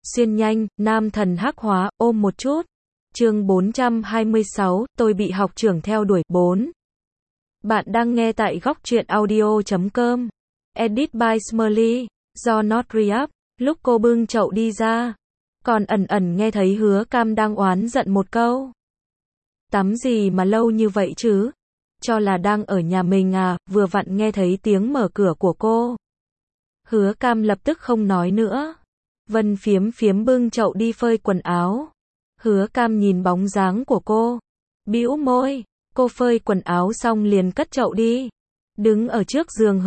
xuyên nhanh, nam thần hắc hóa, ôm một chút. Chương 426, tôi bị học trưởng theo đuổi. 4. Bạn đang nghe tại góc truyện audio.com. Edit by Smurly, do Not Re-up. Lúc cô bưng chậu đi ra, còn ẩn ẩn nghe thấy Hứa Cam đang oán giận một câu. Tắm gì mà lâu như vậy chứ? Cho là đang ở nhà mình à? Vừa vặn nghe thấy tiếng mở cửa của cô. Hứa Cam lập tức không nói nữa. Vân Phiếm Phiếm bưng chậu đi phơi quần áo. Hứa Cam nhìn bóng dáng của cô, bĩu môi. Cô phơi quần áo xong liền cất chậu đi. Đứng ở trước giường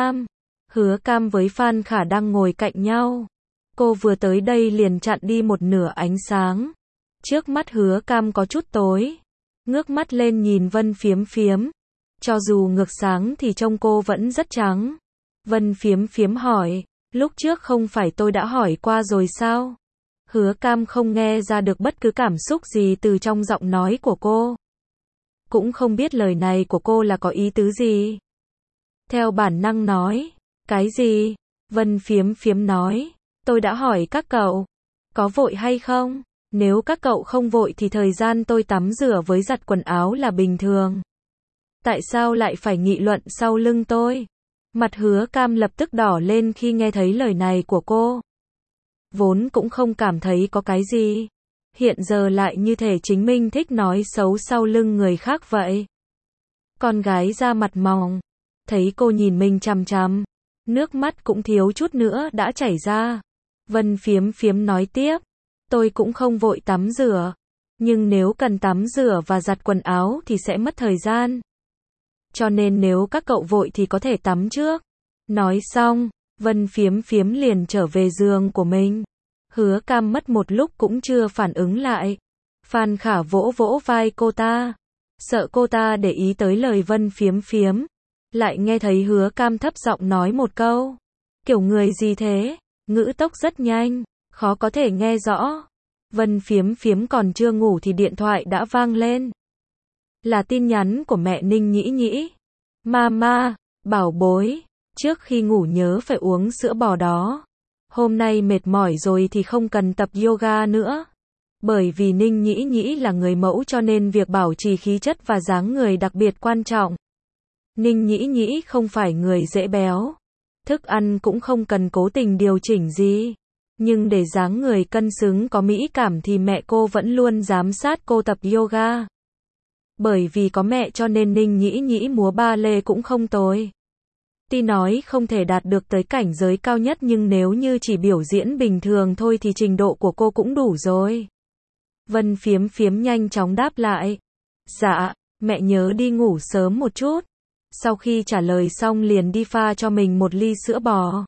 Hứa Cam với Phan Khả đang ngồi cạnh nhau. Cô vừa tới đây liền chặn đi một nửa ánh sáng. Trước mắt Hứa Cam có chút tối. Ngước mắt lên nhìn Vân Phiếm Phiếm. Cho dù ngược sáng thì trông cô vẫn rất trắng. Vân Phiếm Phiếm hỏi, lúc trước không phải tôi đã hỏi qua rồi sao? Hứa Cam không nghe ra được bất cứ cảm xúc gì từ trong giọng nói của cô. Cũng không biết lời này của cô là có ý tứ gì. Theo bản năng nói, cái gì? Vân Phiếm Phiếm nói, tôi đã hỏi các cậu, có vội hay không? Nếu các cậu không vội thì thời gian tôi tắm rửa với giặt quần áo là bình thường. Tại sao lại phải nghị luận sau lưng tôi? Mặt Hứa Cam lập tức đỏ lên khi nghe thấy lời này của cô. Vốn cũng không cảm thấy có cái gì. Hiện giờ lại như thể chính mình thích nói xấu sau lưng người khác vậy. Con gái ra mặt mỏng, thấy cô nhìn mình chằm chằm, nước mắt cũng thiếu chút nữa đã chảy ra. Vân Phiếm Phiếm nói tiếp, tôi cũng không vội tắm rửa, nhưng nếu cần tắm rửa và giặt quần áo thì sẽ mất thời gian. Cho nên nếu các cậu vội thì có thể tắm trước. Nói xong, Vân Phiếm Phiếm liền trở về giường của mình. Hứa Cam mất một lúc cũng chưa phản ứng lại. Phan Khả vỗ vỗ vai cô ta, sợ cô ta để ý tới lời Vân Phiếm Phiếm. Lại nghe thấy Hứa Cam thấp giọng nói một câu. Kiểu người gì thế? Ngữ tốc rất nhanh, khó có thể nghe rõ. Vân Phiếm Phiếm còn chưa ngủ thì điện thoại đã vang lên. Là tin nhắn của mẹ Ninh Nhĩ Nhĩ. Mama, bảo bối, trước khi ngủ nhớ phải uống sữa bò đó. Hôm nay mệt mỏi rồi thì không cần tập yoga nữa. Bởi vì Ninh Nhĩ Nhĩ là người mẫu cho nên việc bảo trì khí chất và dáng người đặc biệt quan trọng. Ninh Nhĩ Nhĩ không phải người dễ béo. Thức ăn cũng không cần cố tình điều chỉnh gì. Nhưng để dáng người cân xứng có mỹ cảm thì mẹ cô vẫn luôn giám sát cô tập yoga. Bởi vì có mẹ cho nên Ninh Nhĩ Nhĩ múa ba lê cũng không tồi. Tuy nói không thể đạt được tới cảnh giới cao nhất nhưng nếu như chỉ biểu diễn bình thường thôi thì trình độ của cô cũng đủ rồi. Vân Phiếm Phiếm nhanh chóng đáp lại. Dạ, mẹ nhớ đi ngủ sớm một chút. Sau khi trả lời xong liền đi pha cho mình một ly sữa bò.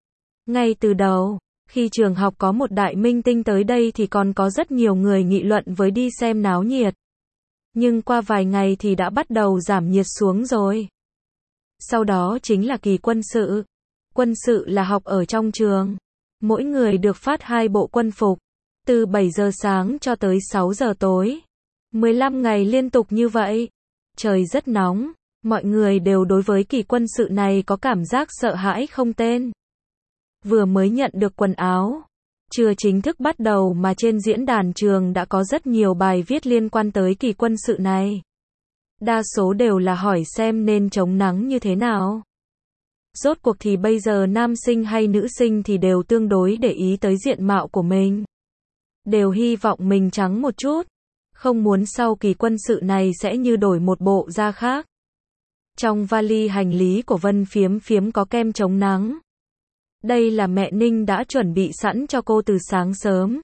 Ngay từ đầu, khi trường học có một đại minh tinh tới đây thì còn có rất nhiều người nghị luận với đi xem náo nhiệt. Nhưng qua vài ngày thì đã bắt đầu giảm nhiệt xuống rồi. Sau đó chính là kỳ quân sự. Quân sự là học ở trong trường. Mỗi người được phát 2 bộ quân phục. Từ 7 giờ sáng cho tới 6 giờ tối. 15 ngày liên tục như vậy. Trời rất nóng. Mọi người đều đối với kỳ quân sự này có cảm giác sợ hãi không tên. Vừa mới nhận được quần áo. Chưa chính thức bắt đầu mà trên diễn đàn trường đã có rất nhiều bài viết liên quan tới kỳ quân sự này. Đa số đều là hỏi xem nên chống nắng như thế nào. Rốt cuộc thì bây giờ nam sinh hay nữ sinh thì đều tương đối để ý tới diện mạo của mình. Đều hy vọng mình trắng một chút. Không muốn sau kỳ quân sự này sẽ như đổi một bộ da khác. Trong vali hành lý của Vân Phiếm Phiếm có kem chống nắng. Đây là mẹ Ninh đã chuẩn bị sẵn cho cô từ sáng sớm.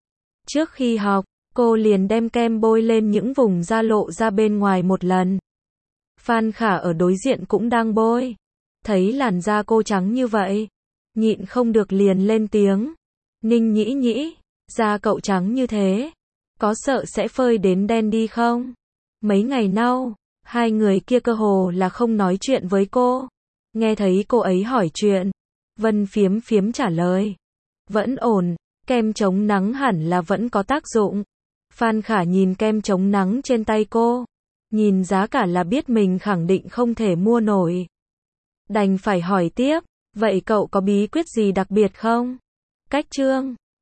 Trước khi học, cô liền đem kem bôi lên những vùng da lộ ra bên ngoài một lần. Phan Khả ở đối diện cũng đang bôi. Thấy làn da cô trắng như vậy, nhịn không được liền lên tiếng. Ninh Nhĩ Nhĩ, da cậu trắng như thế, có sợ sẽ phơi đến đen đi không? Mấy ngày nay, hai người kia cơ hồ là không nói chuyện với cô. Nghe thấy cô ấy hỏi chuyện, Vân Phiếm Phiếm trả lời. Vẫn ổn, kem chống nắng hẳn là vẫn có tác dụng. Phan Khả nhìn kem chống nắng trên tay cô. Nhìn giá cả là biết mình khẳng định không thể mua nổi. Đành phải hỏi tiếp, vậy cậu có bí quyết gì đặc biệt không? Cách trương,